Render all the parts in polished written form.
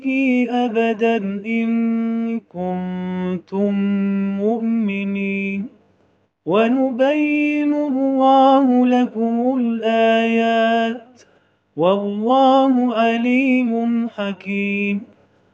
أبدا إن كنتم مؤمنين ونبين الله لكم الآيات والله عليم حكيم.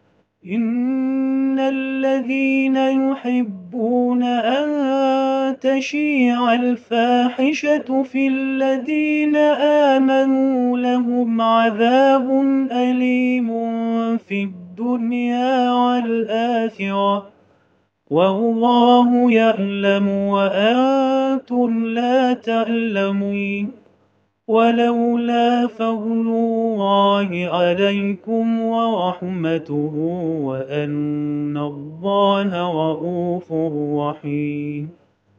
إن الذين يحبون أن تشيع الفاحشة في الذين آمنوا لهم عذاب أليم في الدنيا والآخرة والله يعلم وأنتم لا تعلمون. ولولا فضل الله عليكم ورحمته وأن الله رءوف رحيم.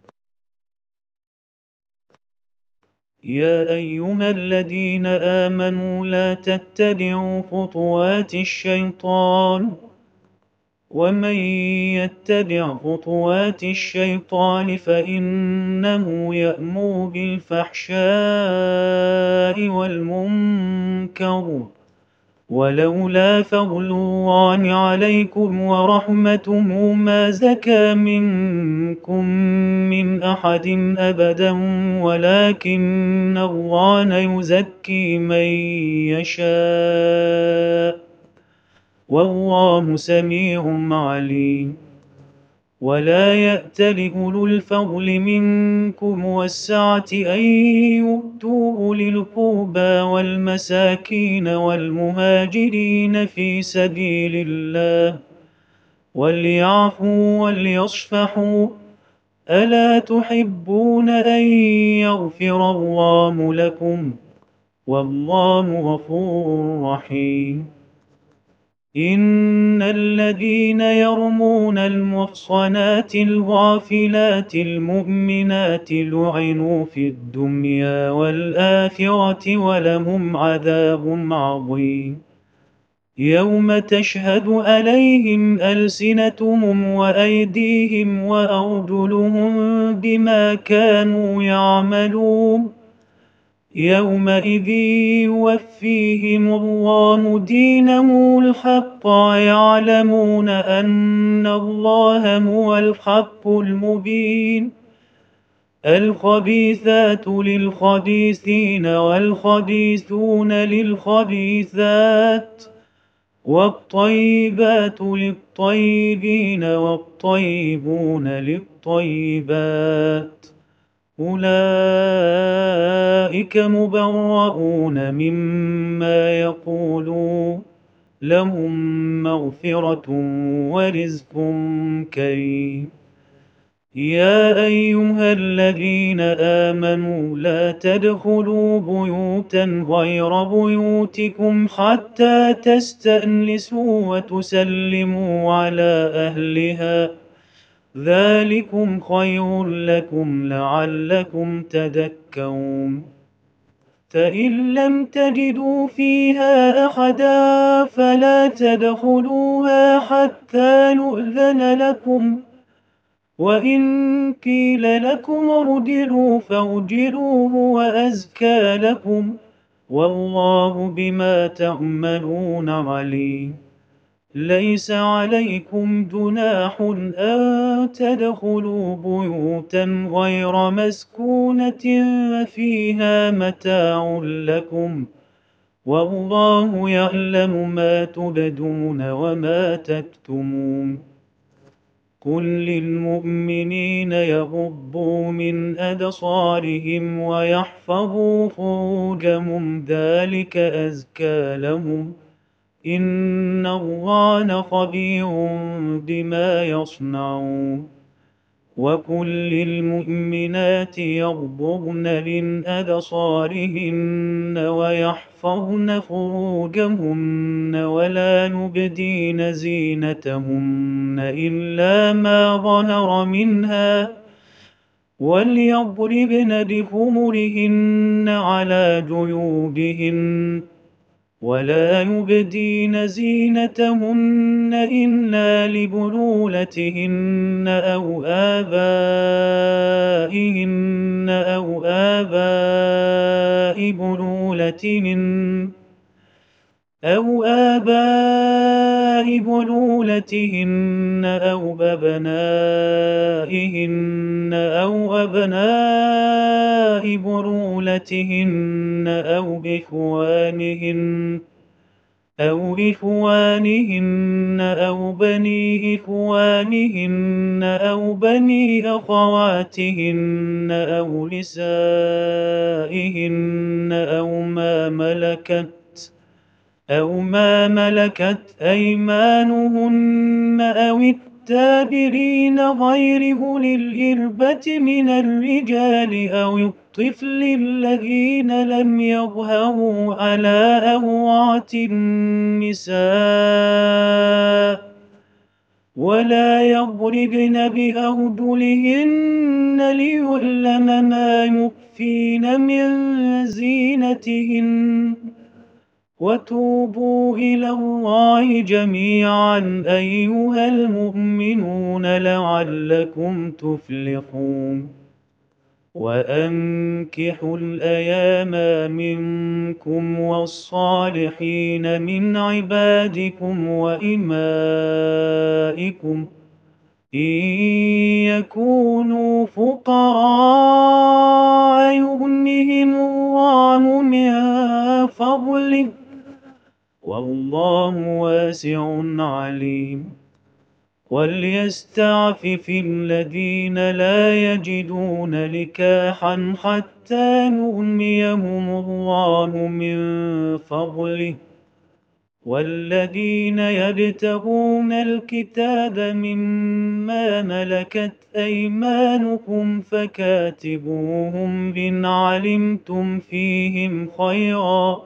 يا أيها الذين آمنوا لا تتبعوا خطوات الشيطان ومن يتبع خطوات الشيطان فإنه يأمر بالفحشاء والمنكر ولولا فضل الله عليكم ورحمته ما زكى منكم من أحد أبدا ولكن الله يزكي من يشاء والله سميع عليم. ولا يأتل أولو الفضل منكم والسعة أن يؤتوا أولي القربى والمساكين والمهاجرين في سبيل الله وليعفوا وليصفحوا ألا تحبون أن يغفر الله لكم والله غفور رحيم. إن الذين يرمون المحصنات الغافلات المؤمنات لعنوا في الدنيا والآخرة ولهم عذاب عظيم. يوم تشهد عليهم ألسنتهم وأيديهم وأرجلهم بما كانوا يعملون يومئذ يوفيهم الله دينهم الحق ويعلمون أن الله هو الحق المبين. الخبيثات للخبيثين والخبيثون للخبيثات والطيبات للطيبين والطيبون للطيبات أولئك مبرؤون مما يقولون لهم مغفرة ورزق كريم. يا أيها الذين آمنوا لا تدخلوا بيوتا غير بيوتكم حتى تستأنسوا وتسلموا على أهلها ذلكم خير لكم لعلكم تذكرون. فإن لم تجدوا فيها أحدا فلا تدخلوها حتى يؤذن لكم وإن قيل لكم ارجعوا فارجعوا هو أزكى لكم والله بما تعملون عليم. ليس عليكم جناح أن تدخلوا بيوتا غير مسكونة فيها متاع لكم والله يعلم ما تبدون وما تكتمون. قل للمؤمنين يغضوا من أبصارهم ويحفظوا فروجهم ذلك أزكى لهم إن الله خبير بما يصنعون. وقل للمؤمنات يغضضن من أبصارهن ويحفظن فروجهن ولا يبدين زينتهن إلا ما ظهر منها وليضربن بخمرهن على جيوبهن ولا يبدين زينتهن إلا لبعولتهن أو آباء بعولتهن أو آباء بعولتهن أو أبنائهن أو أبناء بعولتهن أو إخوانهن أو بني إخوانهن أو بني أخواتهن أو نسائهن أو ما ملكت أيمانهن أو التابعين غير أولي الإربة من الرجال أو الطفل الذين لم يظهروا على عورات النساء ولا يضربن بأرجلهن ليعلم ما يخفين من زينتهن وتوبوا إلى الله جميعا أيها المؤمنون لعلكم تفلحون وأنكحوا الأيام منكم والصالحين من عبادكم وإمائكم إن يكونوا فقراء يغنهم الله من فضله والله واسع عليم وليستعفف الذين لا يجدون نكاحا حتى يغنيهم الله من فضله والذين يبتغون الكتاب مما ملكت أيمانكم فكاتبوهم إن علمتم فيهم خيرا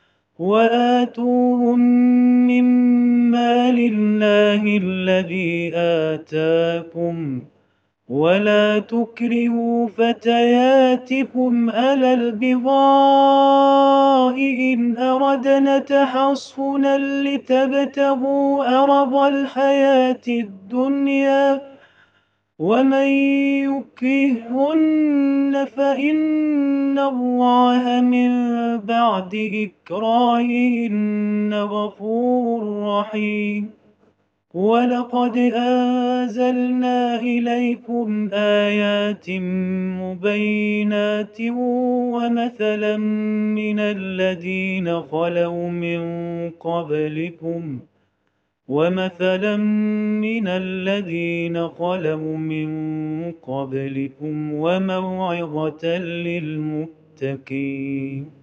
وآتوهم مما لله الذي آتاكم ولا تكرهوا فتياتكم على البغاء إن أردنا تحصنا لتبتغوا عرض الحياة الدنيا ومن يكرهن فإن الله من بعد إكراههن غفور رحيم ولقد أنزلنا إليكم آيات مبينات ومثلا من الذين خلوا من قبلكم وموعظة للمتقين